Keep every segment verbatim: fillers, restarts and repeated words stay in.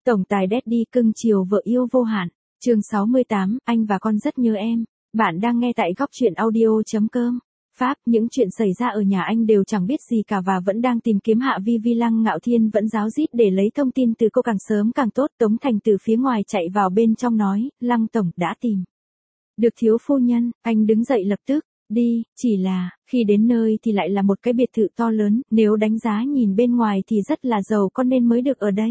Tổng tài Daddy cưng chiều vợ yêu vô hạn. Chương sáu mươi tám, anh và con rất nhớ em. Bạn đang nghe tại góc truyện audio chấm com. Pháp, những chuyện xảy ra ở nhà anh đều chẳng biết gì cả và vẫn đang tìm kiếm Hạ Vi Vi. Lăng Ngạo Thiên vẫn ráo rít để lấy thông tin từ cô càng sớm càng tốt. Tống Thành từ phía ngoài chạy vào bên trong nói, Lăng Tổng đã tìm được thiếu phu nhân. Anh đứng dậy lập tức, đi, chỉ là, khi đến nơi thì lại là một cái biệt thự to lớn, nếu đánh giá nhìn bên ngoài thì rất là giàu có nên mới được ở đây.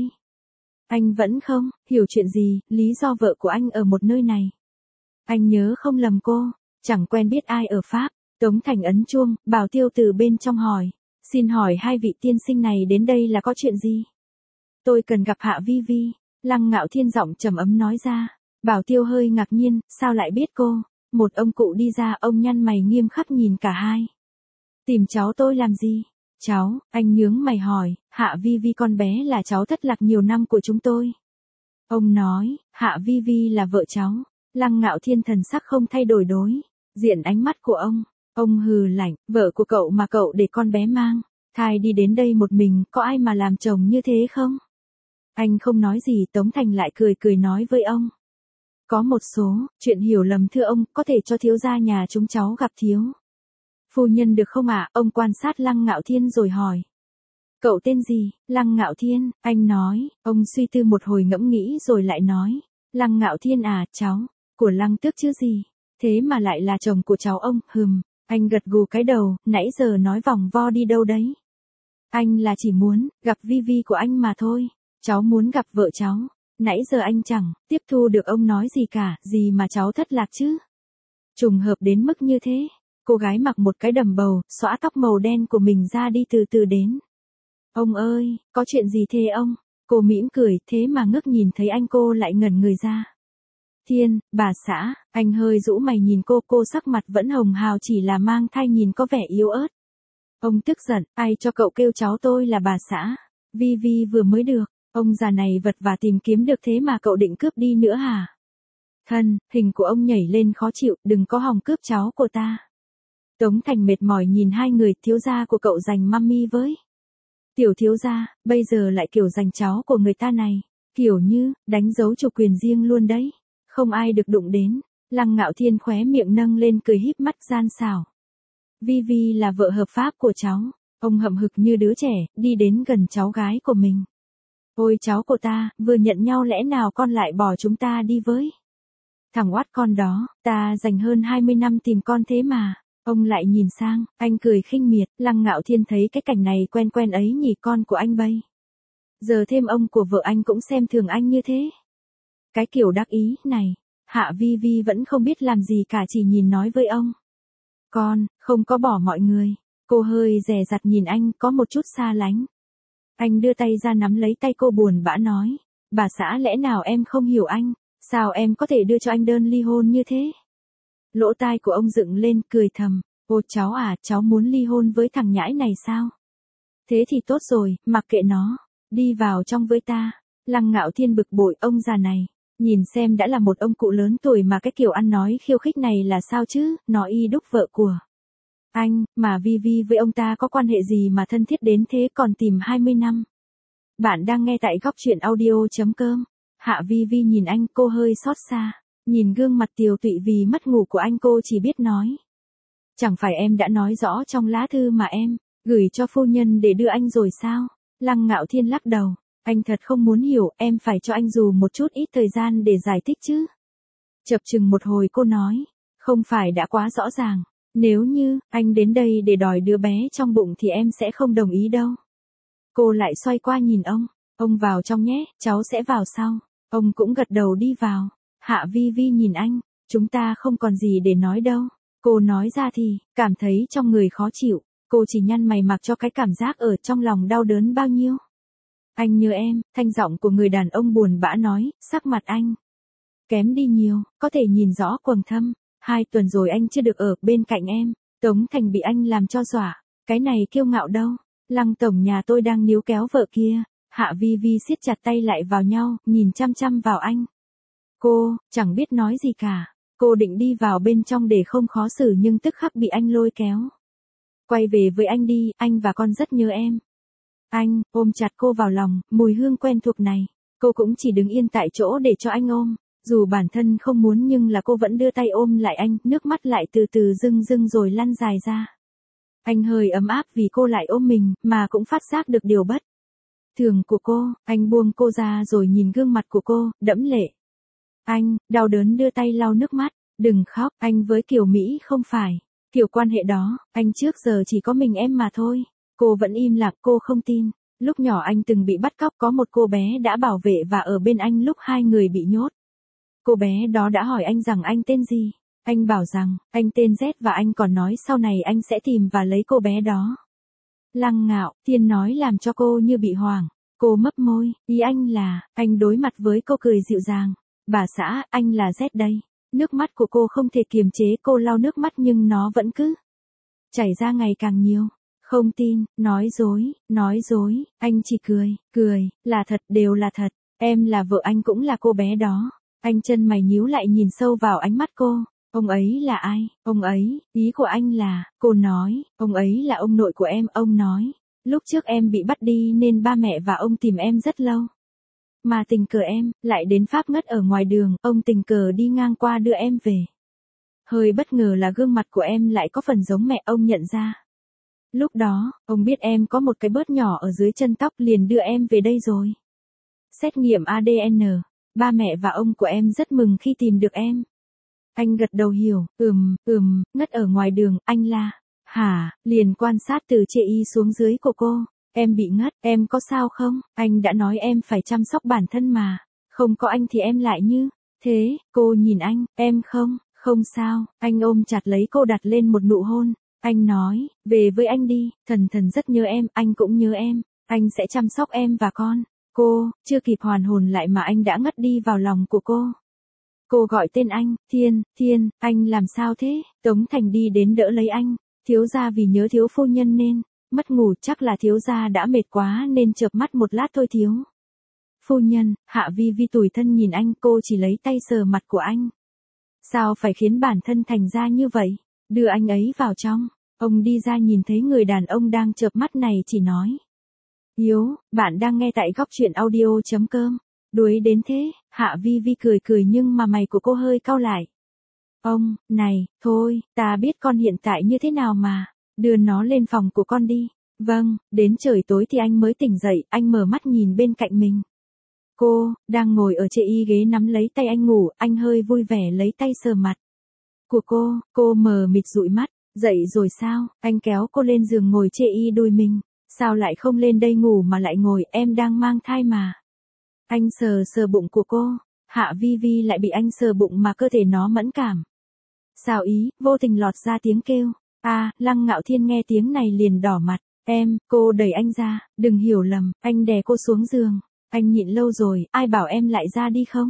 Anh vẫn không hiểu chuyện gì, lý do vợ của anh ở một nơi này. Anh nhớ không lầm cô, chẳng quen biết ai ở Pháp. Tống Thành ấn chuông, Bảo Tiêu từ bên trong hỏi, xin hỏi hai vị tiên sinh này đến đây là có chuyện gì? Tôi cần gặp Hạ Vi Vi. Lăng Ngạo Thiên giọng trầm ấm nói ra. Bảo Tiêu hơi ngạc nhiên, sao lại biết cô? Một ông cụ đi ra, ông nhăn mày nghiêm khắc nhìn cả hai. Tìm cháu tôi làm gì? Cháu, anh nhướng mày hỏi, Hạ Vi Vi con bé là cháu thất lạc nhiều năm của chúng tôi. Ông nói, Hạ Vi Vi là vợ cháu. Lăng Ngạo Thiên thần sắc không thay đổi đối diện ánh mắt của ông. Ông hừ lạnh, vợ của cậu mà cậu để con bé mang thai đi đến đây một mình, có ai mà làm chồng như thế không? Anh không nói gì. Tống Thành lại cười cười nói với ông. Có một số chuyện hiểu lầm thưa ông, có thể cho thiếu gia nhà chúng cháu gặp thiếu phu nhân được không ạ? À? Ông quan sát Lăng Ngạo Thiên rồi hỏi. Cậu tên gì? Lăng Ngạo Thiên, anh nói. Ông suy tư một hồi ngẫm nghĩ rồi lại nói. Lăng Ngạo Thiên à, cháu của Lăng Tước chứ gì? Thế mà lại là chồng của cháu ông, hừm. Anh gật gù cái đầu, nãy giờ nói vòng vo đi đâu đấy? Anh là chỉ muốn gặp Vi Vi của anh mà thôi. Cháu muốn gặp vợ cháu. Nãy giờ anh chẳng tiếp thu được ông nói gì cả, gì mà cháu thất lạc chứ? Trùng hợp đến mức như thế. Cô gái mặc một cái đầm bầu, xõa tóc màu đen của mình ra đi từ từ đến. Ông ơi, có chuyện gì thế ông? Cô mỉm cười, thế mà ngước nhìn thấy anh cô lại ngẩn người ra. Thiên, bà xã, anh hơi rũ mày nhìn cô, cô sắc mặt vẫn hồng hào chỉ là mang thai nhìn có vẻ yếu ớt. Ông tức giận, ai cho cậu kêu cháu tôi là bà xã? Vi Vi vừa mới được, ông già này vật và tìm kiếm được thế mà cậu định cướp đi nữa hả? Thân, hình của ông nhảy lên khó chịu, đừng có hòng cướp cháu của ta. Tống Thành mệt mỏi nhìn hai người, thiếu gia của cậu giành mami với tiểu thiếu gia, bây giờ lại kiểu giành cháu của người ta này, kiểu như, đánh dấu chủ quyền riêng luôn đấy, không ai được đụng đến. Lăng Ngạo Thiên khóe miệng nâng lên cười híp mắt gian xảo. Vi Vi là vợ hợp pháp của cháu, ông hậm hực như đứa trẻ, đi đến gần cháu gái của mình. Ôi cháu của ta, vừa nhận nhau lẽ nào con lại bỏ chúng ta đi với thằng oát con đó, ta dành hơn hai mươi năm tìm con thế mà. Ông lại nhìn sang, anh cười khinh miệt. Lăng Ngạo Thiên thấy cái cảnh này quen quen ấy nhỉ, con của anh bây giờ thêm ông của vợ anh cũng xem thường anh như thế. Cái kiểu đắc ý này, Hạ Vi Vi vẫn không biết làm gì cả, chỉ nhìn nói với ông. Con, không có bỏ mọi người. Cô hơi dè dặt nhìn anh, có một chút xa lánh. Anh đưa tay ra nắm lấy tay cô buồn bã nói. Bà xã lẽ nào em không hiểu anh, sao em có thể đưa cho anh đơn ly hôn như thế? Lỗ tai của ông dựng lên, cười thầm. Ô cháu à, cháu muốn ly hôn với thằng nhãi này sao? Thế thì tốt rồi, mặc kệ nó. Đi vào trong với ta. Lăng Ngạo Thiên bực bội, ông già này. Nhìn xem đã là một ông cụ lớn tuổi mà cái kiểu ăn nói khiêu khích này là sao chứ, nó y đúc vợ của anh, mà Vi Vi với ông ta có quan hệ gì mà thân thiết đến thế còn tìm hai mươi năm. Bạn đang nghe tại góc truyện audio chấm com. Hạ Vi Vi nhìn anh, cô hơi xót xa. Nhìn gương mặt tiều tụy vì mất ngủ của anh, cô chỉ biết nói. Chẳng phải em đã nói rõ trong lá thư mà em gửi cho phu nhân để đưa anh rồi sao? Lăng Ngạo Thiên lắc đầu. Anh thật không muốn hiểu, em phải cho anh dù một chút ít thời gian để giải thích chứ. Chập chừng một hồi cô nói. Không phải đã quá rõ ràng. Nếu như anh đến đây để đòi đứa bé trong bụng thì em sẽ không đồng ý đâu. Cô lại xoay qua nhìn ông. Ông vào trong nhé, cháu sẽ vào sau. Ông cũng gật đầu đi vào. Hạ Vi Vi nhìn anh, chúng ta không còn gì để nói đâu. Cô nói ra thì, cảm thấy trong người khó chịu, cô chỉ nhăn mày mặc cho cái cảm giác ở trong lòng đau đớn bao nhiêu. Anh nhớ em, thanh giọng của người đàn ông buồn bã nói, sắc mặt anh kém đi nhiều, có thể nhìn rõ quầng thâm. Hai tuần rồi anh chưa được ở bên cạnh em. Tống Thành bị anh làm cho dọa. Cái này kiêu ngạo đâu. Lăng tổng nhà tôi đang níu kéo vợ kia. Hạ Vi Vi siết chặt tay lại vào nhau, nhìn chăm chăm vào anh. Cô, chẳng biết nói gì cả. Cô định đi vào bên trong để không khó xử nhưng tức khắc bị anh lôi kéo. Quay về với anh đi, anh và con rất nhớ em. Anh, ôm chặt cô vào lòng, mùi hương quen thuộc này. Cô Cô cũng chỉ đứng yên tại chỗ để cho anh ôm. Dù bản thân không muốn nhưng là cô vẫn đưa tay ôm lại anh, nước mắt lại từ từ rưng rưng rồi lăn dài ra. Anh hơi ấm áp vì cô lại ôm mình, mà cũng phát giác được điều bất thường của cô. Anh buông cô ra rồi nhìn gương mặt của cô, đẫm lệ. Anh, đau đớn đưa tay lau nước mắt. Đừng khóc, anh với Kiều Mỹ không phải kiểu quan hệ đó, anh trước giờ chỉ có mình em mà thôi. Cô vẫn im lặng, cô không tin. Lúc nhỏ anh từng bị bắt cóc, có một cô bé đã bảo vệ và ở bên anh lúc hai người bị nhốt. Cô bé đó đã hỏi anh rằng anh tên gì. Anh bảo rằng, anh tên Z và anh còn nói sau này anh sẽ tìm và lấy cô bé đó. Lăng Ngạo Thiên nói làm cho cô như bị hoảng. Cô mấp môi, ý anh là, anh đối mặt với cô cười dịu dàng. Bà xã, anh là Z đây. Nước mắt của cô không thể kiềm chế, cô lau nước mắt nhưng nó vẫn cứ chảy ra ngày càng nhiều. Không tin, nói dối, nói dối, anh chỉ cười, cười, là thật, đều là thật. Em là vợ anh cũng là cô bé đó. Anh chân mày nhíu lại nhìn sâu vào ánh mắt cô. Ông ấy là ai? Ông ấy, ý của anh là, cô nói, ông ấy là ông nội của em, ông nói. Lúc trước em bị bắt đi nên ba mẹ và ông tìm em rất lâu. Mà tình cờ em, lại đến Pháp ngất ở ngoài đường, ông tình cờ đi ngang qua đưa em về. Hơi bất ngờ là gương mặt của em lại có phần giống mẹ, ông nhận ra. Lúc đó, ông biết em có một cái bớt nhỏ ở dưới chân tóc liền đưa em về đây rồi. Xét nghiệm a đê en, ba mẹ và ông của em rất mừng khi tìm được em. Anh gật đầu hiểu, ừm, ừm, ngất ở ngoài đường, anh là, hả, liền quan sát từ chê y xuống dưới của cô. Em bị ngất, em có sao không? Anh đã nói em phải chăm sóc bản thân mà. Không có anh thì em lại như thế. Cô nhìn anh, em không, không sao. Anh ôm chặt lấy cô đặt lên một nụ hôn. Anh nói, về với anh đi, thần thần rất nhớ em, anh cũng nhớ em. Anh sẽ chăm sóc em và con. Cô, chưa kịp hoàn hồn lại mà anh đã ngất đi vào lòng của cô. Cô gọi tên anh, Thiên, Thiên, anh làm sao thế? Tống Thành đi đến đỡ lấy anh. Thiếu gia vì nhớ thiếu phu nhân nên mất ngủ, chắc là thiếu gia đã mệt quá nên chợp mắt một lát thôi thiếu. Phu nhân, Hạ Vi Vi tủi thân nhìn anh, cô chỉ lấy tay sờ mặt của anh. Sao phải khiến bản thân thành ra như vậy? Đưa anh ấy vào trong. Ông đi ra nhìn thấy người đàn ông đang chợp mắt này chỉ nói. Hiếu, bạn đang nghe tại góc truyện audio.com. Đuối đến thế, Hạ Vi Vi cười cười nhưng mà mày của cô hơi cau lại. Ông, này, thôi, ta biết con hiện tại như thế nào mà. Đưa nó lên phòng của con đi. Vâng, đến trời tối thì anh mới tỉnh dậy, anh mở mắt nhìn bên cạnh mình. Cô, đang ngồi ở chê y ghế nắm lấy tay anh ngủ, anh hơi vui vẻ lấy tay sờ mặt của cô, cô mờ mịt dụi mắt, dậy rồi sao, anh kéo cô lên giường ngồi chê y đùi mình, sao lại không lên đây ngủ mà lại ngồi, em đang mang thai mà. Anh sờ sờ bụng của cô, Hạ Vi Vi lại bị anh sờ bụng mà cơ thể nó mẫn cảm. Sao ý, vô tình lọt ra tiếng kêu. À, Lăng Ngạo Thiên nghe tiếng này liền đỏ mặt. Em, cô đẩy anh ra, đừng hiểu lầm, anh đè cô xuống giường. Anh nhịn lâu rồi, ai bảo em lại ra đi không?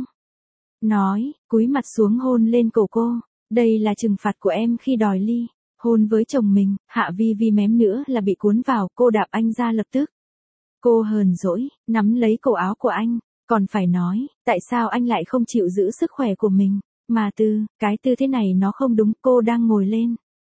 Nói, cúi mặt xuống hôn lên cổ cô. Đây là trừng phạt của em khi đòi ly hôn với chồng mình. Hạ Vi Vi mém nữa là bị cuốn vào, cô đạp anh ra lập tức. Cô hờn dỗi, nắm lấy cổ áo của anh. Còn phải nói, tại sao anh lại không chịu giữ sức khỏe của mình? Mà tư, cái tư thế này nó không đúng, cô đang ngồi lên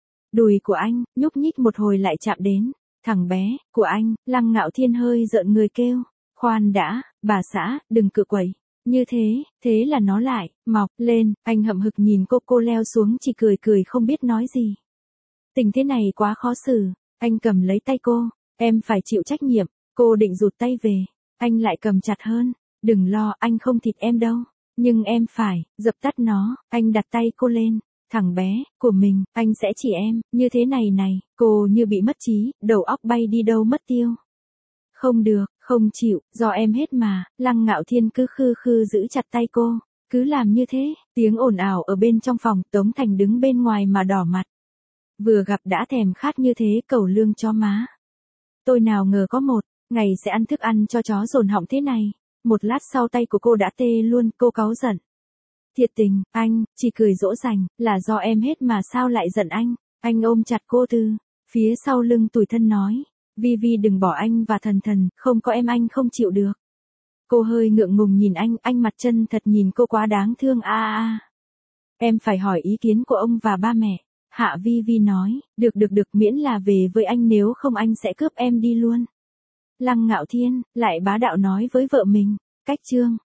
đùi của anh, nhúc nhích một hồi lại chạm đến thằng bé của anh. Lăng Ngạo Thiên hơi rợn người kêu. Khoan đã, bà xã, đừng cự quẩy. Như thế, thế là nó lại mọc lên. Anh hậm hực nhìn cô, cô leo xuống chỉ cười cười không biết nói gì. Tình thế này quá khó xử. Anh cầm lấy tay cô. Em phải chịu trách nhiệm. Cô định rụt tay về. Anh lại cầm chặt hơn. Đừng lo, anh không thịt em đâu. Nhưng em phải dập tắt nó. Anh đặt tay cô lên thằng bé của mình, anh sẽ chỉ em, như thế này này. Cô như bị mất trí, đầu óc bay đi đâu mất tiêu. Không được, không chịu, do em hết mà. Lăng Ngạo Thiên cứ khư khư giữ chặt tay cô. Cứ làm như thế. Tiếng ồn ào ở bên trong phòng, Tống Thành đứng bên ngoài mà đỏ mặt. Vừa gặp đã thèm khát như thế, cẩu lương cho má. Tôi nào ngờ có một ngày sẽ ăn thức ăn cho chó dồn họng thế này. Một lát sau tay của cô đã tê luôn, cô cáu giận. Thiệt tình, anh, chỉ cười dỗ dành, là do em hết mà sao lại giận anh. Anh ôm chặt cô từ phía sau lưng tủi thân nói. Vi Vi đừng bỏ anh và thần thần, không có em anh không chịu được. Cô hơi ngượng ngùng nhìn anh, anh mặt chân thật nhìn cô quá đáng thương a a a. Em phải hỏi ý kiến của ông và ba mẹ. Hạ Vi Vi nói, được được được miễn là về với anh nếu không anh sẽ cướp em đi luôn. Lăng Ngạo Thiên, lại bá đạo nói với vợ mình. Cách chương